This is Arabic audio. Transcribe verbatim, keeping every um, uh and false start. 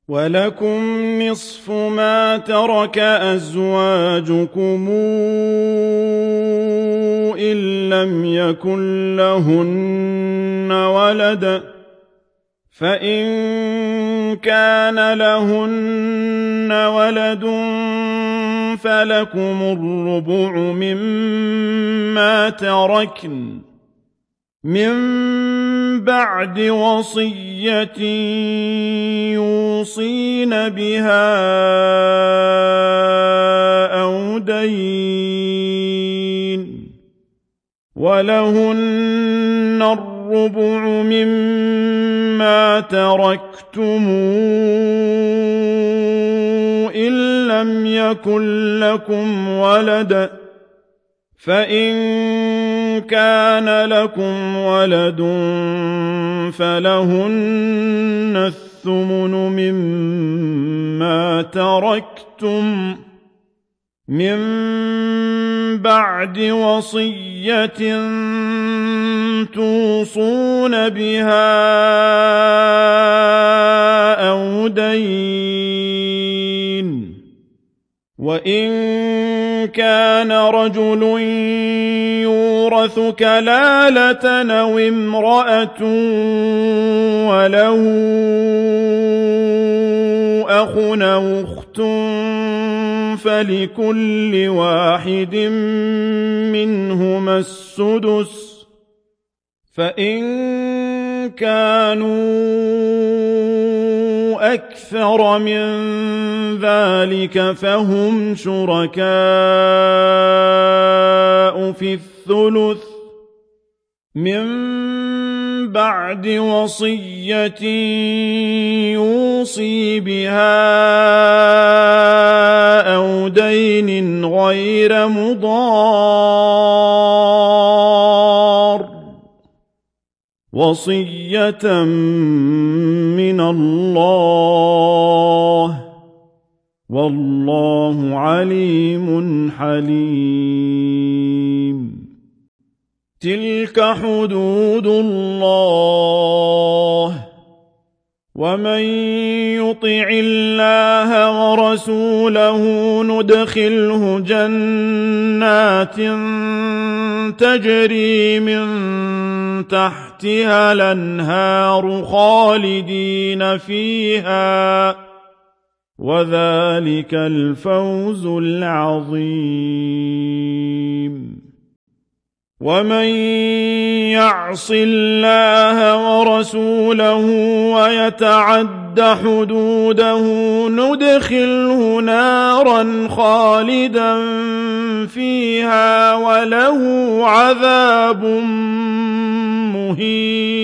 وَلَكُمْ نِصْفُ مَا تَرَكَ أَزْوَاجُكُمْ إِن لَّمْ يَكُن لَّهُنَّ وَلَدٌ ۚ فَإِن كَانَ لَهُنَّ وَلَدٌ فَلَكُمُ الرُّبُعُ مِمَّا تَرَكْنَ مِن بَعْدِ وَصِيَّةٍ يُوصِينَ بِهَا أَوْ دَيْنٍ ۗ وَلَهُنَّ الرُّبُعُ مِمَّا تَرَكْتُمْ إِن لَّمْ يَكُن لَّكُمْ وَلَدٌ ۚ فَإِن كَانَ لَكُمْ وَلَدٌ فَلَهُنَّ الثُّمُنُ مِمَّا تَرَكْتُم مِّن بَعْدِ وَصِيَّةٍ تُوصُونَ بِهَا أَوْ دَيْنٍ ۗ وَإِن كَانَ رَجُلٌ يُورَثُ كَلَالَةً أَوِ امْرَأَةٌ وَلَهُ أَخٌ أَوْ أُخْتٌ فَلِكُلِّ وَاحِدٍ مِّنْهُمَا السُّدُسُ ۚ فَإِن كَانُوا أَكْثَرَ مِن ذَلِكَ فَهُمْ شُرَكَاءُ فِي الثُّلُثِ مِن بَعْدِ وَصِيَّةٍ يُوصِي بِهَا أَوْ دَيْنٍ غَيْرَ مُضَارٍّ ۚ وَصِيَّةً مِّنَ اللَّهِ ۗ وَاللَّهُ عَلِيمٌ حَلِيمٌ. تِلْكَ حُدُودُ اللَّهِ ۚ وَمَن يُطِعِ اللَّهَ وَرَسُولَهُ نُدْخِلْهُ جَنَّاتٍ تَجْرِي مِن تَحْتِهَا الْأَنْهَارُ خَالِدِينَ فِيهَا ۚ وَذَٰلِكَ الْفَوْزُ الْعَظِيمُ. وَمَن يَعْصِ اللَّهَ وَرَسُولَهُ وَيَتَعَدَّ حُدُودَهُ نُدْخِلْهُ نَارًا خَالِدًا فِيهَا وَلَهُ عَذَابٌ مُّهِينٌ.